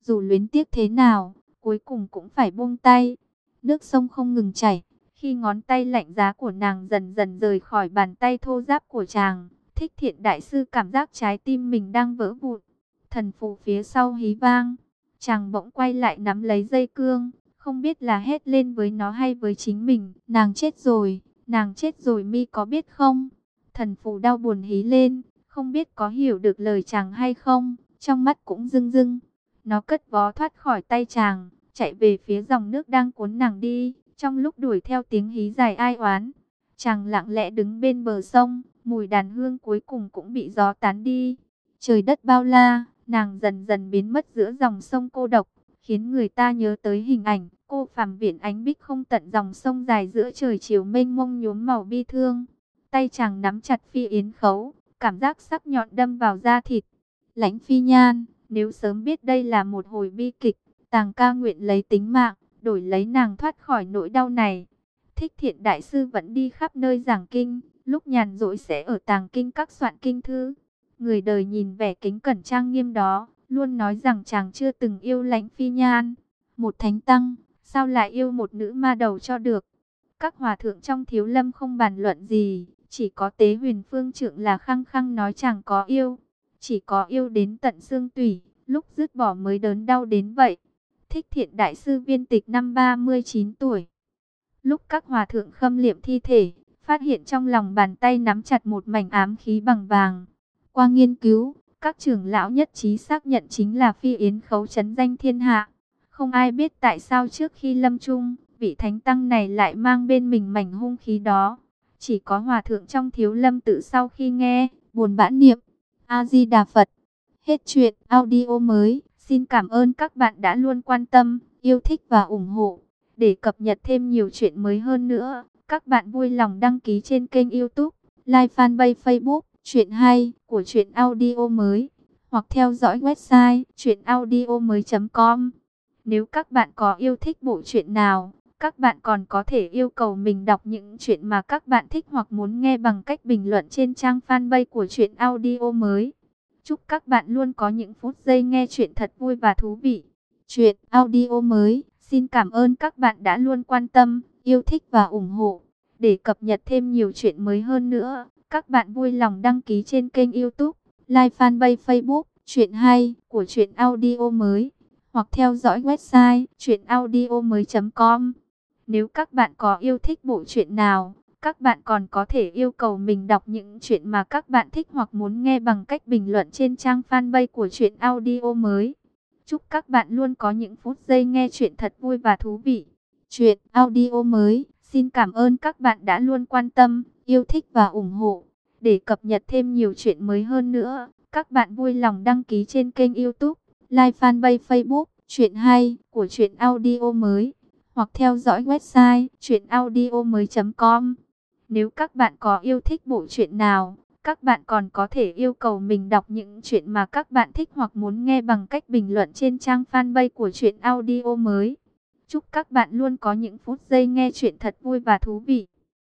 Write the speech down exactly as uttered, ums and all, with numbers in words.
dù luyến tiếc thế nào, cuối cùng cũng phải buông tay. Nước sông không ngừng chảy, khi ngón tay lạnh giá của nàng dần dần rời khỏi bàn tay thô ráp của chàng, Thích Thiện đại sư cảm giác trái tim mình đang vỡ vụn. Thần phù phía sau hí vang, chàng bỗng quay lại nắm lấy dây cương, không biết là hét lên với nó hay với chính mình. Nàng chết rồi, nàng chết rồi mi có biết không? Thần phù đau buồn hí lên, không biết có hiểu được lời chàng hay không, trong mắt cũng rưng rưng. Nó cất vó thoát khỏi tay chàng, chạy về phía dòng nước đang cuốn nàng đi, trong lúc đuổi theo tiếng hí dài ai oán. Chàng lặng lẽ đứng bên bờ sông, mùi đàn hương cuối cùng cũng bị gió tán đi. Trời đất bao la, nàng dần dần biến mất giữa dòng sông cô độc, khiến người ta nhớ tới hình ảnh cô phàm viện ánh bích không tận dòng sông dài giữa trời chiều mênh mông nhuốm màu bi thương. Tay chàng nắm chặt phi yến khấu, cảm giác sắc nhọn đâm vào da thịt. Lãnh Phi Nhan, nếu sớm biết đây là một hồi bi kịch, Tàng ca nguyện lấy tính mạng, đổi lấy nàng thoát khỏi nỗi đau này. Thích Thiện đại sư vẫn đi khắp nơi giảng kinh, lúc nhàn rỗi sẽ ở tàng kinh các soạn kinh thư. Người đời nhìn vẻ kính cẩn trang nghiêm đó, luôn nói rằng chàng chưa từng yêu Lãnh Phi Nhan. Một thánh tăng, sao lại yêu một nữ ma đầu cho được? Các hòa thượng trong Thiếu Lâm không bàn luận gì, chỉ có Tế Huyền Phương Trượng là khăng khăng nói chàng có yêu. Chỉ có yêu đến tận xương tủy, lúc dứt bỏ mới đớn đau đến vậy. Thích Thiện đại sư viên tịch năm ba mươi chín tuổi. Lúc các hòa thượng khâm liệm thi thể, phát hiện trong lòng bàn tay nắm chặt một mảnh ám khí bằng vàng. Qua nghiên cứu, các trưởng lão nhất trí xác nhận chính là phi yến khấu trấn danh thiên hạ. Không ai biết tại sao trước khi lâm chung, vị thánh tăng này lại mang bên mình mảnh hung khí đó. Chỉ có hòa thượng trong Thiếu Lâm tự sau khi nghe, buồn bã niệm A-di-đà Phật. Hết chuyện audio mới. Xin cảm ơn các bạn đã luôn quan tâm, yêu thích và ủng hộ. Để cập nhật thêm nhiều chuyện mới hơn nữa, các bạn vui lòng đăng ký trên kênh YouTube, like fanpage Facebook Chuyện hay của Chuyện Audio mới, hoặc theo dõi website chuyện audio mới chấm com. Nếu các bạn có yêu thích bộ truyện nào, các bạn còn có thể yêu cầu mình đọc những chuyện mà các bạn thích hoặc muốn nghe bằng cách bình luận trên trang fanpage của Chuyện Audio mới. Chúc các bạn luôn có những phút giây nghe chuyện thật vui và thú vị. Chuyện audio mới. Xin cảm ơn các bạn đã luôn quan tâm, yêu thích và ủng hộ. Để cập nhật thêm nhiều chuyện mới hơn nữa, các bạn vui lòng đăng ký trên kênh YouTube, like fanpage Facebook Chuyện hay của Chuyện Audio mới, hoặc theo dõi website chuyện audio mới chấm com. Nếu các bạn có yêu thích bộ truyện nào, các bạn còn có thể yêu cầu mình đọc những chuyện mà các bạn thích hoặc muốn nghe bằng cách bình luận trên trang fanpage của Chuyện Audio mới. Chúc các bạn luôn có những phút giây nghe chuyện thật vui và thú vị. Chuyện audio mới. Xin cảm ơn các bạn đã luôn quan tâm, yêu thích và ủng hộ. Để cập nhật thêm nhiều chuyện mới hơn nữa, các bạn vui lòng đăng ký trên kênh YouTube, like fanpage Facebook Chuyện hay của Chuyện Audio mới, hoặc theo dõi website chuyện audio mới chấm com. Nếu các bạn có yêu thích bộ truyện nào, các bạn còn có thể yêu cầu mình đọc những chuyện mà các bạn thích hoặc muốn nghe bằng cách bình luận trên trang fanpage của Chuyện Audio mới. Chúc các bạn luôn có những phút giây nghe chuyện thật vui và thú vị.